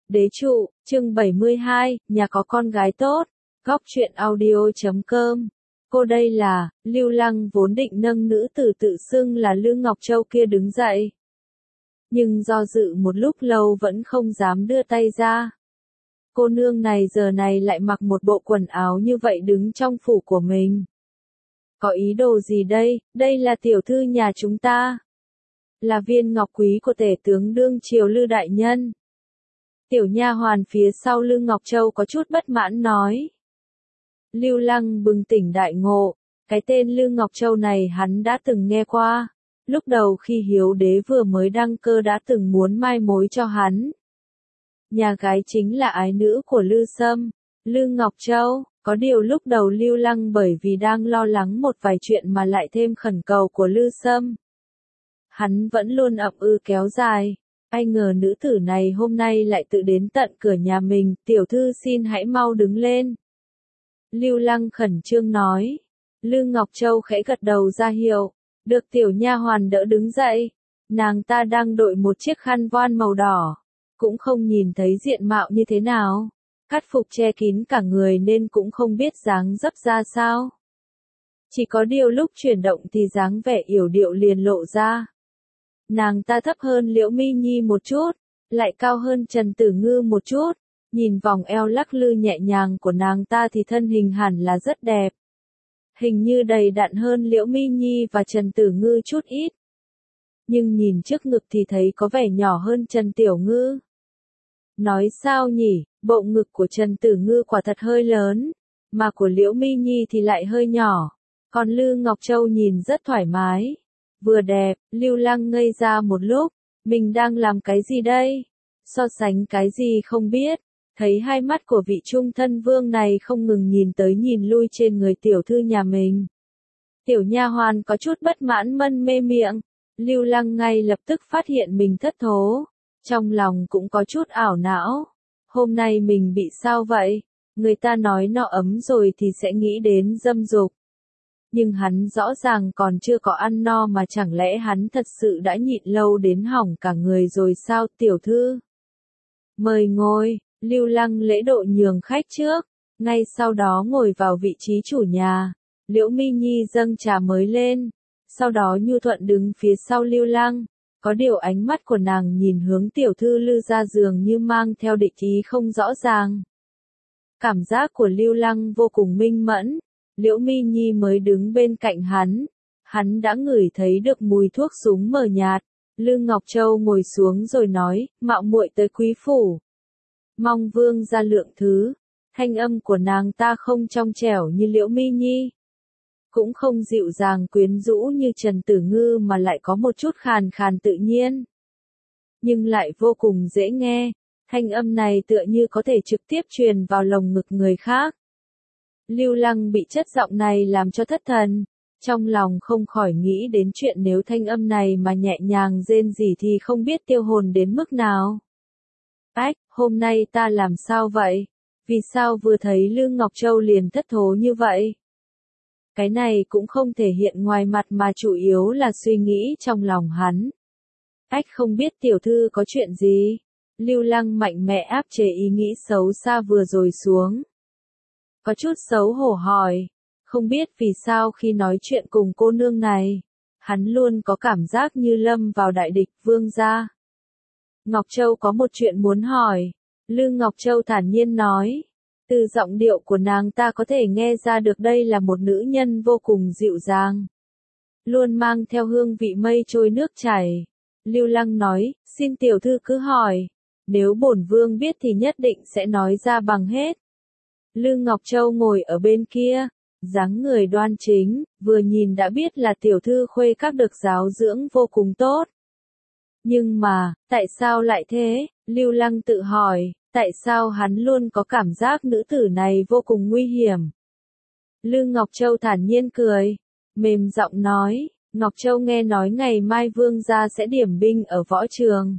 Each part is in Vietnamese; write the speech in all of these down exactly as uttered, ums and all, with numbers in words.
Đế trụ, chương bảy mươi hai, nhà có con gái tốt. Góc truyện audio chấm com. Cô đây là, Lưu Lăng vốn định nâng nữ tử tự xưng là Lư Ngọc Châu kia đứng dậy. Nhưng do dự một lúc lâu vẫn không dám đưa tay ra. Cô nương này giờ này lại mặc một bộ quần áo như vậy đứng trong phủ của mình. Có ý đồ gì đây, đây là tiểu thư nhà chúng ta. Là viên ngọc quý của tể tướng đương triều Lư đại nhân. Tiểu nha hoàn phía sau Lư Ngọc Châu có chút bất mãn nói. Lưu Lăng bừng tỉnh đại ngộ, cái tên Lư Ngọc Châu này hắn đã từng nghe qua. Lúc đầu khi Hiếu đế vừa mới đăng cơ đã từng muốn mai mối cho hắn. Nhà gái chính là ái nữ của Lư Sâm, Lư Ngọc Châu. Có điều lúc đầu Lưu Lăng bởi vì đang lo lắng một vài chuyện mà lại thêm khẩn cầu của Lư Sâm. Hắn vẫn luôn ậm ư kéo dài. Ai ngờ nữ tử này hôm nay lại tự đến tận cửa nhà mình, tiểu thư xin hãy mau đứng lên. Lưu Lăng khẩn trương nói. Lư Ngọc Châu khẽ gật đầu ra hiệu, được tiểu nha hoàn đỡ đứng dậy. Nàng ta đang đội một chiếc khăn voan màu đỏ, cũng không nhìn thấy diện mạo như thế nào. Cắt phục che kín cả người nên cũng không biết dáng dấp ra sao. Chỉ có điều lúc chuyển động thì dáng vẻ yểu điệu liền lộ ra. Nàng ta thấp hơn Liễu Mi Nhi một chút, lại cao hơn Trần Tử Ngư một chút. Nhìn vòng eo lắc lư nhẹ nhàng của nàng ta thì thân hình hẳn là rất đẹp. Hình như đầy đặn hơn Liễu Mi Nhi và Trần Tử Ngư chút ít. Nhưng nhìn trước ngực thì thấy có vẻ nhỏ hơn Trần Tiểu Ngư. Nói sao nhỉ, bộ ngực của Trần Tử Ngư quả thật hơi lớn, mà của Liễu Mi Nhi thì lại hơi nhỏ. Còn Lư Ngọc Châu nhìn rất thoải mái, vừa đẹp. Lưu Lăng ngây ra một lúc, mình đang làm cái gì đây? So sánh cái gì không biết. Thấy hai mắt của vị trung thân vương này không ngừng nhìn tới nhìn lui trên người tiểu thư nhà mình. Tiểu nha hoàn có chút bất mãn mân mê miệng. Lưu Lăng ngay lập tức phát hiện mình thất thố. Trong lòng cũng có chút ảo não. Hôm nay mình bị sao vậy? Người ta nói no ấm rồi thì sẽ nghĩ đến dâm dục. Nhưng hắn rõ ràng còn chưa có ăn no mà chẳng lẽ hắn thật sự đã nhịn lâu đến hỏng cả người rồi sao tiểu thư? Mời ngồi. Lưu Lăng lễ độ nhường khách trước, ngay sau đó ngồi vào vị trí chủ nhà. Liễu Mi Nhi dâng trà mới lên, sau đó nhu thuận đứng phía sau Lưu Lăng. Có điều ánh mắt của nàng nhìn hướng tiểu thư Lư ra giường như mang theo địch ý không rõ ràng. Cảm giác của Lưu Lăng vô cùng minh mẫn. Liễu Mi Nhi mới đứng bên cạnh hắn, hắn đã ngửi thấy được mùi thuốc súng mờ nhạt. Lư Ngọc Châu ngồi xuống rồi nói, mạo muội tới quý phủ. Mong vương ra lượng thứ. Thanh âm của nàng ta không trong trẻo như Liễu Mi Nhi, cũng không dịu dàng quyến rũ như Trần Tử Ngư mà lại có một chút khàn khàn tự nhiên, nhưng lại vô cùng dễ nghe. Thanh âm này tựa như có thể trực tiếp truyền vào lồng ngực người khác. Lưu Lăng bị chất giọng này làm cho thất thần, trong lòng không khỏi nghĩ đến chuyện nếu thanh âm này mà nhẹ nhàng rên rỉ thì không biết tiêu hồn đến mức nào. Ách, hôm nay ta làm sao vậy? Vì sao vừa thấy Lư Ngọc Châu liền thất thố như vậy? Cái này cũng không thể hiện ngoài mặt mà chủ yếu là suy nghĩ trong lòng hắn. Ách không biết tiểu thư có chuyện gì? Lưu Lăng mạnh mẽ áp chế ý nghĩ xấu xa vừa rồi xuống. Có chút xấu hổ hỏi, không biết vì sao khi nói chuyện cùng cô nương này, hắn luôn có cảm giác như lâm vào đại địch vương gia. Ngọc Châu có một chuyện muốn hỏi. Lư Ngọc Châu thản nhiên nói. Từ giọng điệu của nàng ta có thể nghe ra được đây là một nữ nhân vô cùng dịu dàng, luôn mang theo hương vị mây trôi nước chảy. Lưu Lăng nói, xin tiểu thư cứ hỏi, nếu bổn vương biết thì nhất định sẽ nói ra bằng hết. Lư Ngọc Châu ngồi ở bên kia, dáng người đoan chính, vừa nhìn đã biết là tiểu thư khuê các được giáo dưỡng vô cùng tốt. Nhưng mà, tại sao lại thế? Lưu Lăng tự hỏi, tại sao hắn luôn có cảm giác nữ tử này vô cùng nguy hiểm? Lư Ngọc Châu thản nhiên cười, mềm giọng nói, Ngọc Châu nghe nói ngày mai vương gia sẽ điểm binh ở võ trường.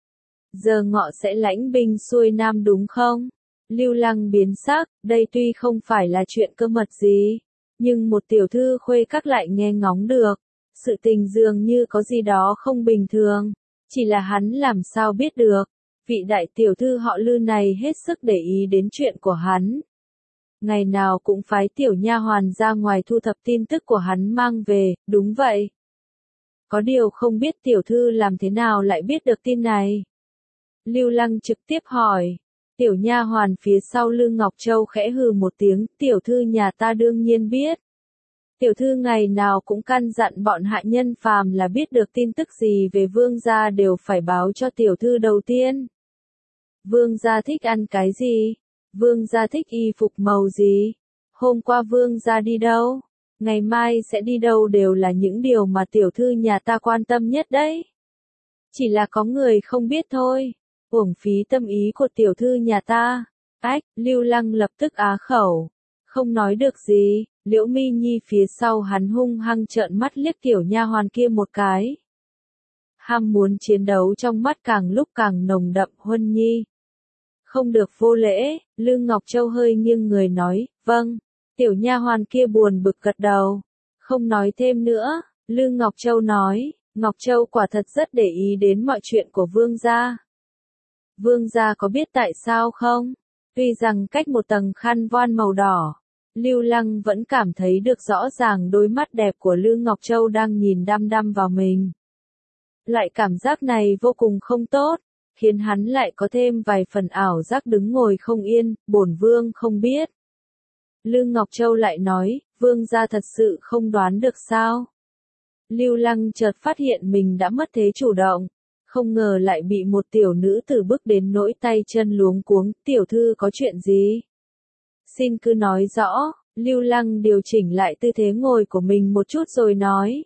Giờ ngọ sẽ lãnh binh xuôi nam đúng không? Lưu Lăng biến sắc, đây tuy không phải là chuyện cơ mật gì, nhưng một tiểu thư khuê các lại nghe ngóng được. Sự tình dường như có gì đó không bình thường. Chỉ là hắn làm sao biết được, vị đại tiểu thư họ Lư này hết sức để ý đến chuyện của hắn. Ngày nào cũng phái tiểu nha hoàn ra ngoài thu thập tin tức của hắn mang về, đúng vậy. Có điều không biết tiểu thư làm thế nào lại biết được tin này. Lưu Lăng trực tiếp hỏi. Tiểu nha hoàn phía sau Lư Ngọc Châu khẽ hừ một tiếng, tiểu thư nhà ta đương nhiên biết. Tiểu thư ngày nào cũng căn dặn bọn hạ nhân phàm là biết được tin tức gì về vương gia đều phải báo cho tiểu thư đầu tiên. Vương gia thích ăn cái gì? Vương gia thích y phục màu gì? Hôm qua vương gia đi đâu? Ngày mai sẽ đi đâu đều là những điều mà tiểu thư nhà ta quan tâm nhất đấy. Chỉ là có người không biết thôi. Uổng phí tâm ý của tiểu thư nhà ta. Ách, Lưu Lăng lập tức á khẩu. Không nói được gì, Liễu Mi Nhi phía sau hắn hung hăng trợn mắt liếc tiểu nha hoàn kia một cái. Ham muốn chiến đấu trong mắt càng lúc càng nồng đậm. Huân Nhi. Không được vô lễ, Lư Ngọc Châu hơi nghiêng người nói, vâng. Tiểu nha hoàn kia buồn bực gật đầu. Không nói thêm nữa, Lư Ngọc Châu nói, Ngọc Châu quả thật rất để ý đến mọi chuyện của vương gia. Vương gia có biết tại sao không? Tuy rằng cách một tầng khăn voan màu đỏ, Lưu Lăng vẫn cảm thấy được rõ ràng đôi mắt đẹp của Lư Ngọc Châu đang nhìn đăm đăm vào mình. Lại cảm giác này vô cùng không tốt, khiến hắn lại có thêm vài phần ảo giác đứng ngồi không yên, bổn vương không biết. Lư Ngọc Châu lại nói, vương gia thật sự không đoán được sao? Lưu Lăng chợt phát hiện mình đã mất thế chủ động, không ngờ lại bị một tiểu nữ tử bức đến nỗi tay chân luống cuống, tiểu thư có chuyện gì? Xin cứ nói rõ, Lưu Lăng điều chỉnh lại tư thế ngồi của mình một chút rồi nói.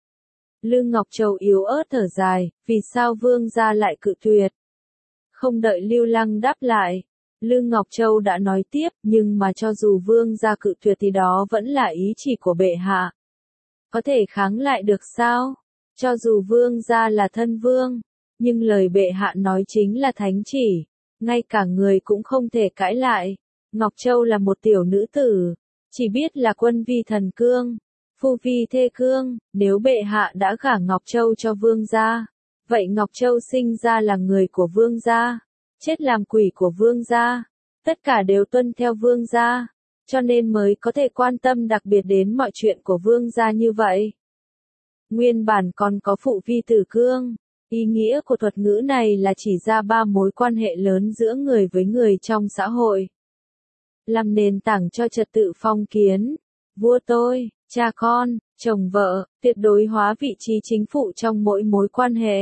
Lư Ngọc Châu yếu ớt thở dài, vì sao vương gia lại cự tuyệt? Không đợi Lưu Lăng đáp lại, Lư Ngọc Châu đã nói tiếp, nhưng mà cho dù vương gia cự tuyệt thì đó vẫn là ý chỉ của bệ hạ. Có thể kháng lại được sao? Cho dù vương gia là thân vương, nhưng lời bệ hạ nói chính là thánh chỉ, ngay cả người cũng không thể cãi lại. Ngọc Châu là một tiểu nữ tử, chỉ biết là quân vi thần cương, phu vi thê cương, nếu bệ hạ đã gả Ngọc Châu cho vương gia, vậy Ngọc Châu sinh ra là người của vương gia, chết làm quỷ của vương gia, tất cả đều tuân theo vương gia, cho nên mới có thể quan tâm đặc biệt đến mọi chuyện của vương gia như vậy. Nguyên bản còn có phụ vi tử cương, ý nghĩa của thuật ngữ này là chỉ ra ba mối quan hệ lớn giữa người với người trong xã hội. Làm nền tảng cho trật tự phong kiến, vua tôi, cha con, chồng vợ, tuyệt đối hóa vị trí chính phụ trong mỗi mối quan hệ.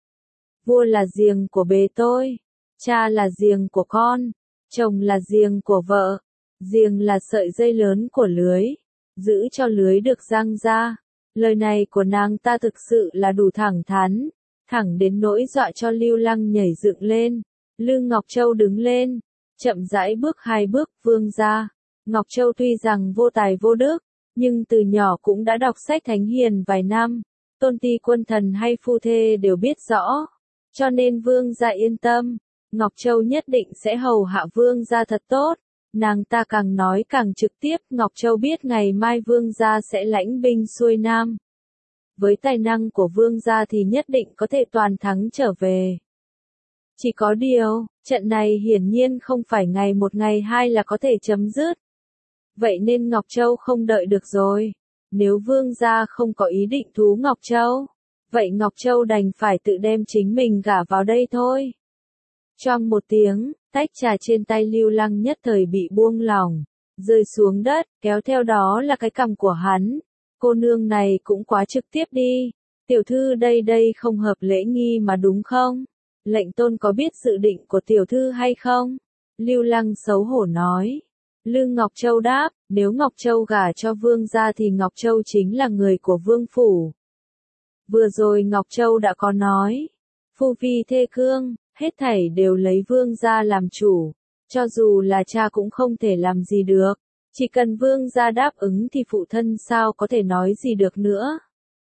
Vua là giềng của bề tôi, cha là giềng của con, chồng là giềng của vợ, giềng là sợi dây lớn của lưới, giữ cho lưới được giăng ra. Lời này của nàng ta thực sự là đủ thẳng thắn, thẳng đến nỗi dọa cho Lưu Lăng nhảy dựng lên. Lư Ngọc Châu đứng lên, chậm rãi bước hai bước, vương gia. Ngọc Châu tuy rằng vô tài vô đức, nhưng từ nhỏ cũng đã đọc sách thánh hiền vài năm, tôn ti quân thần hay phu thê đều biết rõ, cho nên vương gia yên tâm, Ngọc Châu nhất định sẽ hầu hạ vương gia thật tốt. Nàng ta càng nói càng trực tiếp, Ngọc Châu biết ngày mai vương gia sẽ lãnh binh xuôi nam. Với tài năng của vương gia thì nhất định có thể toàn thắng trở về. Chỉ có điều, trận này hiển nhiên không phải ngày một ngày hai là có thể chấm dứt. Vậy nên Ngọc Châu không đợi được rồi. Nếu vương gia không có ý định thú Ngọc Châu, vậy Ngọc Châu đành phải tự đem chính mình gả vào đây thôi. Choang một tiếng, tách trà trên tay Lưu Lăng nhất thời bị buông lỏng, rơi xuống đất, kéo theo đó là cái cằm của hắn. Cô nương này cũng quá trực tiếp đi. Tiểu thư đây đây không hợp lễ nghi mà đúng không? Lệnh tôn có biết dự định của tiểu thư hay không? Lưu Lăng xấu hổ nói. Lư Ngọc Châu đáp, nếu Ngọc Châu gả cho vương gia thì Ngọc Châu chính là người của vương phủ. Vừa rồi Ngọc Châu đã có nói, phu vi thê cương, hết thảy đều lấy vương gia làm chủ, cho dù là cha cũng không thể làm gì được, chỉ cần vương gia đáp ứng thì phụ thân sao có thể nói gì được nữa.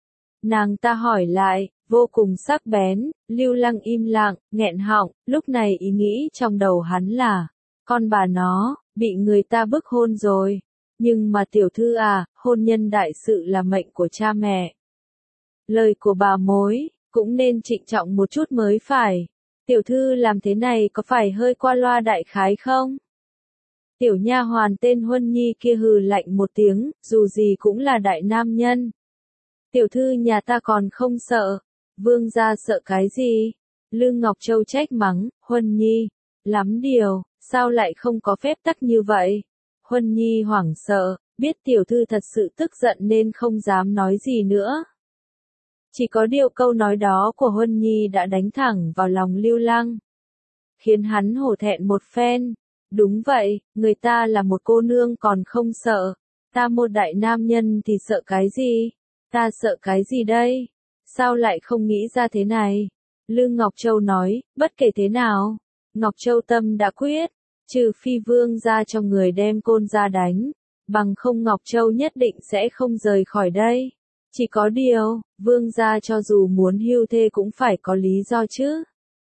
Nàng ta hỏi lại, vô cùng sắc bén. Lưu Lăng im lặng, nghẹn họng, lúc này ý nghĩ trong đầu hắn là, con bà nó, bị người ta bức hôn rồi, nhưng mà tiểu thư à, hôn nhân đại sự là mệnh của cha mẹ. Lời của bà mối, cũng nên trịnh trọng một chút mới phải. Tiểu thư làm thế này có phải hơi qua loa đại khái không? Tiểu nha hoàn tên Huân Nhi kia hừ lạnh một tiếng, dù gì cũng là đại nam nhân. Tiểu thư nhà ta còn không sợ, vương gia sợ cái gì? Lương Ngọc Châu trách mắng, Huân Nhi, lắm điều, sao lại không có phép tắc như vậy? Huân Nhi hoảng sợ, biết tiểu thư thật sự tức giận nên không dám nói gì nữa. Chỉ có điều câu nói đó của Huân Nhi đã đánh thẳng vào lòng Lưu Lăng, khiến hắn hổ thẹn một phen. Đúng vậy, người ta là một cô nương còn không sợ, ta một đại nam nhân thì sợ cái gì? Ta sợ cái gì đây? Sao lại không nghĩ ra thế này? Lương Ngọc Châu nói, bất kể thế nào, Ngọc Châu tâm đã quyết, trừ phi vương gia cho người đem côn ra đánh, bằng không Ngọc Châu nhất định sẽ không rời khỏi đây. Chỉ có điều, vương gia cho dù muốn hưu thê cũng phải có lý do chứ.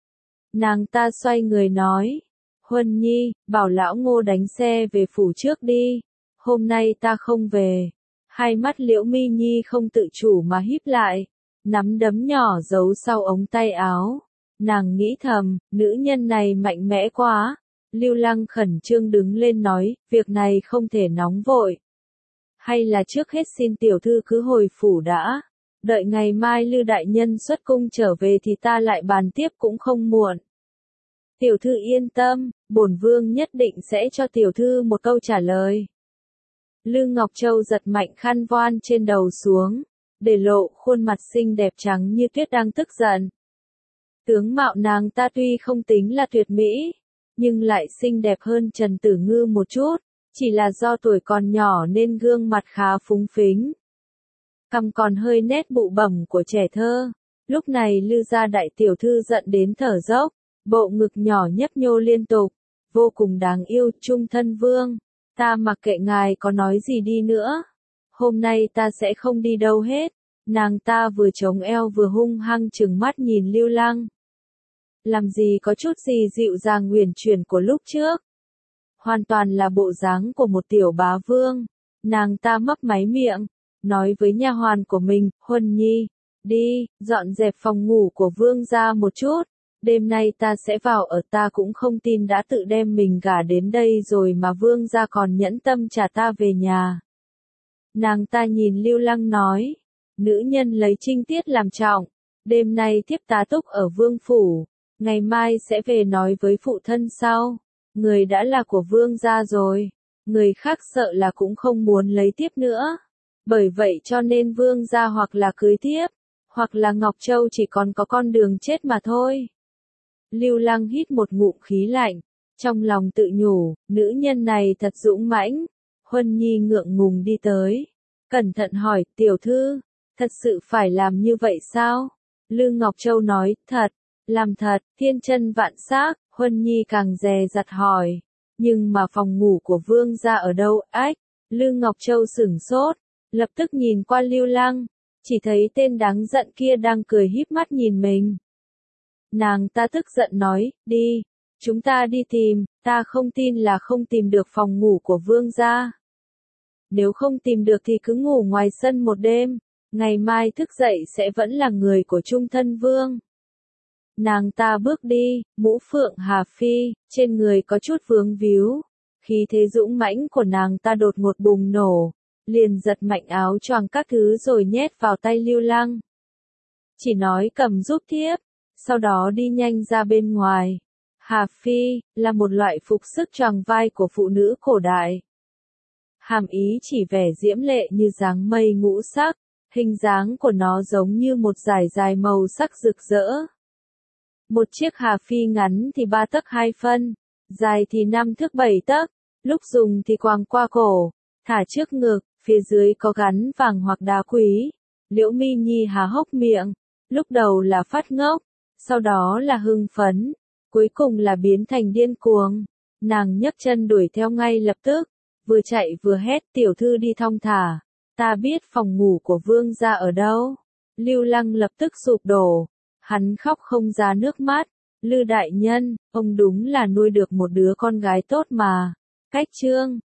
Nàng ta xoay người nói, Huân Nhi, bảo lão Ngô đánh xe về phủ trước đi, hôm nay ta không về. Hai mắt Liễu Mi Nhi không tự chủ mà híp lại, nắm đấm nhỏ giấu sau ống tay áo. Nàng nghĩ thầm, nữ nhân này mạnh mẽ quá. Lưu Lăng khẩn trương đứng lên nói, việc này không thể nóng vội. Hay là trước hết xin tiểu thư cứ hồi phủ đã, đợi ngày mai Lưu đại nhân xuất cung trở về thì ta lại bàn tiếp cũng không muộn. Tiểu thư yên tâm, bổn vương nhất định sẽ cho tiểu thư một câu trả lời. Lương Ngọc Châu giật mạnh khăn voan trên đầu xuống, để lộ khuôn mặt xinh đẹp trắng như tuyết đang tức giận. Tướng mạo nàng ta tuy không tính là tuyệt mỹ, nhưng lại xinh đẹp hơn Trần Tử Ngư một chút, chỉ là do tuổi còn nhỏ nên gương mặt khá phúng phính. Cằm còn hơi nét bụ bẩm của trẻ thơ. Lúc này Lư gia đại tiểu thư giận đến thở dốc, bộ ngực nhỏ nhấp nhô liên tục, vô cùng đáng yêu. Trung thân vương, ta mặc kệ ngài có nói gì đi nữa, hôm nay ta sẽ không đi đâu hết. Nàng ta vừa chống eo vừa hung hăng trừng mắt nhìn Lưu Lăng. Làm gì có chút gì dịu dàng uyển chuyển của lúc trước. Hoàn toàn là bộ dáng của một tiểu bá vương. Nàng ta mấp máy miệng, nói với nha hoàn của mình, Huân Nhi, đi, dọn dẹp phòng ngủ của vương gia một chút. Đêm nay ta sẽ vào ở, ta cũng không tin đã tự đem mình gả đến đây rồi mà vương gia còn nhẫn tâm trả ta về nhà. Nàng ta nhìn Lưu Lăng nói, nữ nhân lấy trinh tiết làm trọng, đêm nay thiếp tá túc ở vương phủ, ngày mai sẽ về nói với phụ thân sau. Người đã là của vương gia rồi, người khác sợ là cũng không muốn lấy tiếp nữa. Bởi vậy cho nên vương gia hoặc là cưới tiếp, hoặc là Ngọc Châu chỉ còn có con đường chết mà thôi. Lưu Lăng hít một ngụm khí lạnh, trong lòng tự nhủ, nữ nhân này thật dũng mãnh. Huân Nhi ngượng ngùng đi tới, cẩn thận hỏi, tiểu thư, thật sự phải làm như vậy sao? Lương Ngọc Châu nói, thật, làm thật. Thiên chân vạn xác. Huân Nhi càng dè dặt hỏi, nhưng mà phòng ngủ của vương gia ở đâu? Ách, Lương Ngọc Châu sửng sốt, lập tức nhìn qua Lưu Lăng, chỉ thấy tên đáng giận kia đang cười híp mắt nhìn mình. Nàng ta tức giận nói, đi, chúng ta đi tìm, ta không tin là không tìm được phòng ngủ của vương gia. Nếu không tìm được thì cứ ngủ ngoài sân một đêm, ngày mai thức dậy sẽ vẫn là người của Trung thân vương. Nàng ta bước đi, mũ phượng hà phi, trên người có chút vướng víu. Khí thế dũng mãnh của nàng ta đột ngột bùng nổ, liền giật mạnh áo choàng các thứ rồi nhét vào tay Lưu Lăng. Chỉ nói cầm giúp thiếp, sau đó đi nhanh ra bên ngoài. Hà phi, là một loại phục sức choàng vai của phụ nữ cổ đại. Hàm ý chỉ vẻ diễm lệ như dáng mây ngũ sắc, hình dáng của nó giống như một dải dài màu sắc rực rỡ. Một chiếc hà phi ngắn thì ba tấc hai phân, dài thì năm thước bảy tấc, lúc dùng thì quàng qua cổ, thả trước ngực, phía dưới có gắn vàng hoặc đá quý. Liễu Mi Nhi há hốc miệng, lúc đầu là phát ngốc, sau đó là hưng phấn, cuối cùng là biến thành điên cuồng. Nàng nhấc chân đuổi theo ngay lập tức, vừa chạy vừa hét, tiểu thư đi thong thả, ta biết phòng ngủ của vương gia ở đâu. Lưu Lăng lập tức sụp đổ. Hắn khóc không ra nước mắt, Lư đại nhân, ông đúng là nuôi được một đứa con gái tốt mà. Cách chương